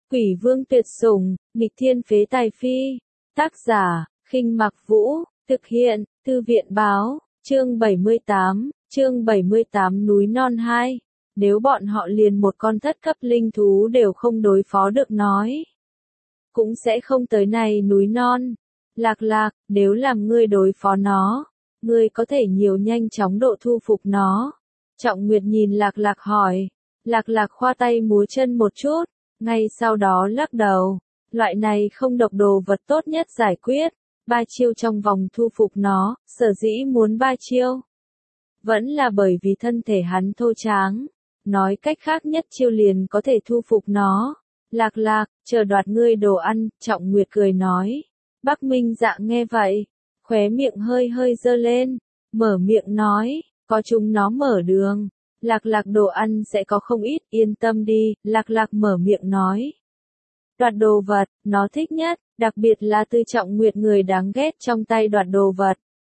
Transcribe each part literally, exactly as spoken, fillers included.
Quỷ vương tuyệt sủng, nghịch thiên phế tài phi. Tác giả, Khinh Mặc Vũ, thực hiện, Thư viện báo, chương bảy mươi tám, chương bảy mươi tám núi non hai. Nếu bọn họ liền một con thất cấp linh thú đều không đối phó được nói, cũng sẽ không tới này núi non. Lạc Lạc, nếu làm ngươi đối phó nó, ngươi có thể nhiều nhanh chóng độ thu phục nó. Trọng Nguyệt nhìn Lạc Lạc hỏi. Lạc Lạc khoa tay múa chân một chút, ngay sau đó lắc đầu. Loại này không độc đồ vật tốt nhất giải quyết. Ba chiêu trong vòng thu phục nó, sở dĩ muốn ba chiêu. Vẫn là bởi vì thân thể hắn thô tráng. Nói cách khác nhất chiêu liền có thể thu phục nó. Lạc Lạc, chờ đoạt ngươi đồ ăn, Trọng Nguyệt cười nói. Bắc Minh Dạ nghe vậy, khóe miệng hơi hơi dơ lên, mở miệng nói, có chúng nó mở đường. Lạc Lạc đồ ăn sẽ có không ít, yên tâm đi, Lạc Lạc mở miệng nói. Đoạt đồ vật, nó thích nhất, đặc biệt là từ Trọng Nguyệt người đáng ghét trong tay đoạt đồ vật.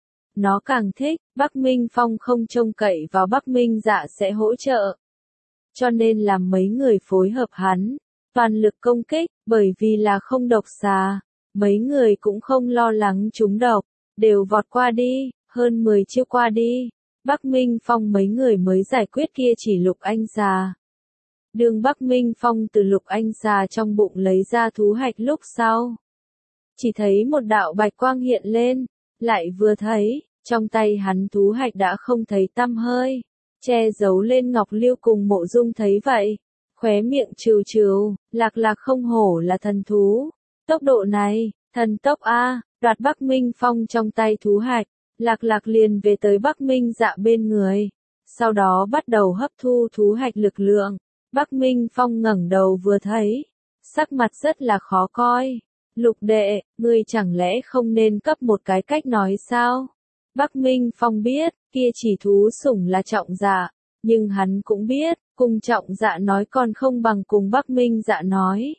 Nó càng thích, Bắc Minh Phong không trông cậy vào Bắc Minh Dạ sẽ hỗ trợ. Cho nên làm mấy người phối hợp hắn, toàn lực công kích, bởi vì là không độc xà. Mấy người cũng không lo lắng chúng độc, đều vọt qua đi, hơn mười chiêu qua đi. Bắc Minh Phong mấy người mới giải quyết kia chỉ Lục Anh xà. Đường Bắc Minh Phong từ Lục Anh xà trong bụng lấy ra thú hạch lúc sau. Chỉ thấy một đạo bạch quang hiện lên, lại vừa thấy, trong tay hắn thú hạch đã không thấy tăm hơi, che giấu lên Ngọc Liêu cùng Mộ Dung thấy vậy. Khóe miệng trừ trừ, Lạc Lạc không hổ là thần thú. Tốc độ này, thần tốc A, đoạt Bắc Minh Phong trong tay thú hạch, Lạc Lạc liền về tới Bắc Minh Dạ bên người. Sau đó bắt đầu hấp thu thú hạch lực lượng. Bắc Minh Phong ngẩng đầu vừa thấy, sắc mặt rất là khó coi. Lục đệ, ngươi chẳng lẽ không nên cấp một cái cách nói sao? Bắc Minh Phong biết, kia chỉ thú sủng là Trọng Dạ, nhưng hắn cũng biết, cùng Trọng Dạ nói còn không bằng cùng Bắc Minh Dạ nói.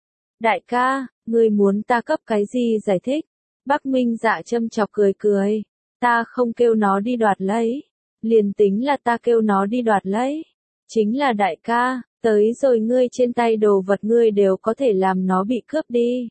Đại ca, ngươi muốn ta cấp cái gì giải thích? Bắc Minh Dạ châm chọc cười cười. Ta không kêu nó đi đoạt lấy. Liền tính là ta kêu nó đi đoạt lấy. Chính là đại ca, tới rồi ngươi trên tay đồ vật ngươi đều có thể làm nó bị cướp đi.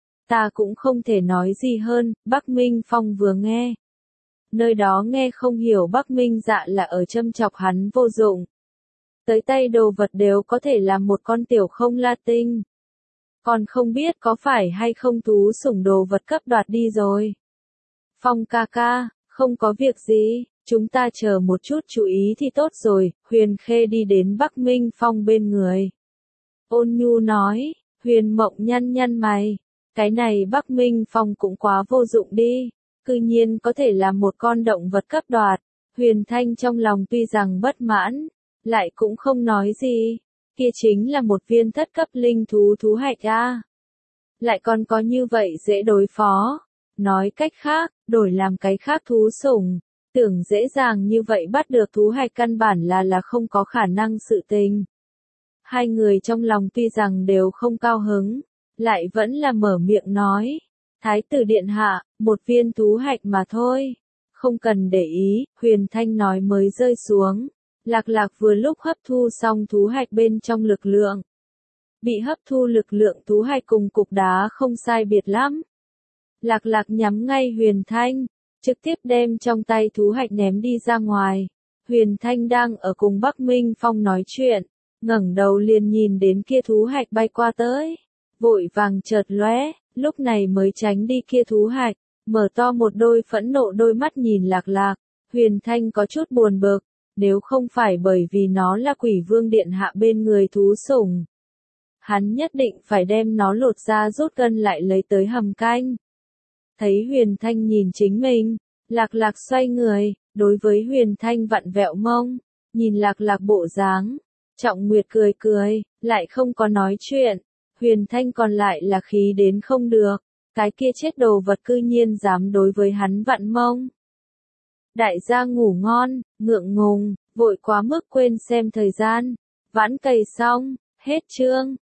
Ta cũng không thể nói gì hơn, Bắc Minh Phong vừa nghe. Nơi đó nghe không hiểu Bắc Minh Dạ là ở châm chọc hắn vô dụng. Tới tay đồ vật đều có thể làm một con tiểu không la tinh. Còn không biết có phải hay không thú sủng đồ vật cấp đoạt đi rồi. Phong ca ca, không có việc gì, chúng ta chờ một chút chú ý thì tốt rồi. Huyền Khê đi đến Bắc Minh Phong bên người. Ôn nhu nói, Huyền Mộng nhăn nhăn mày. Cái này Bắc Minh Phong cũng quá vô dụng đi. Cư nhiên có thể làm một con động vật cấp đoạt. Huyền Thanh trong lòng tuy rằng bất mãn, lại cũng không nói gì. Kia chính là một viên thất cấp linh thú thú hạch a. Lại còn có như vậy dễ đối phó. Nói cách khác, đổi làm cái khác thú sủng, tưởng dễ dàng như vậy bắt được thú hạch căn bản là là không có khả năng sự tình. Hai người trong lòng tuy rằng đều không cao hứng, lại vẫn là mở miệng nói. Thái tử điện hạ, một viên thú hạch mà thôi. Không cần để ý, Huyền Thanh nói mới rơi xuống. Lạc Lạc vừa lúc hấp thu xong thú hạch bên trong lực lượng. Bị hấp thu lực lượng thú hạch cùng cục đá không sai biệt lắm. Lạc Lạc nhắm ngay Huyền Thanh, trực tiếp đem trong tay thú hạch ném đi ra ngoài. Huyền Thanh đang ở cùng Bắc Minh Phong nói chuyện, ngẩng đầu liền nhìn đến kia thú hạch bay qua tới. Vội vàng chợt lóe, lúc này mới tránh đi kia thú hạch, mở to một đôi phẫn nộ đôi mắt nhìn Lạc Lạc. Huyền Thanh có chút buồn bực. Nếu không phải bởi vì nó là Quỷ Vương điện hạ bên người thú sủng, hắn nhất định phải đem nó lột ra rút gân lại lấy tới hầm canh. Thấy Huyền Thanh nhìn chính mình, Lạc Lạc xoay người, đối với Huyền Thanh vặn vẹo mông, nhìn Lạc Lạc bộ dáng. Trọng Nguyệt cười cười, lại không có nói chuyện. Huyền Thanh còn lại là khí đến không được, cái kia chết đồ vật cư nhiên dám đối với hắn vặn mông. Đại gia ngủ ngon, ngượng ngùng, vội quá mức quên xem thời gian. Vãn cày xong, hết chương.